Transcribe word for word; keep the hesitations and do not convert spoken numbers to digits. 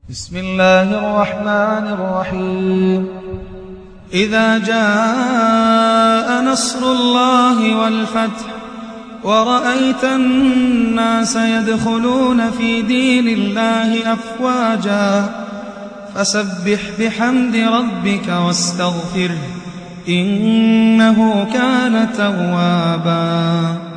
بسم الله الرحمن الرحيم إذا جاء نصر الله والفتح ورأيت الناس يدخلون في دين الله أفواجا فسبح بحمد ربك واستغفره إنه كان توابا.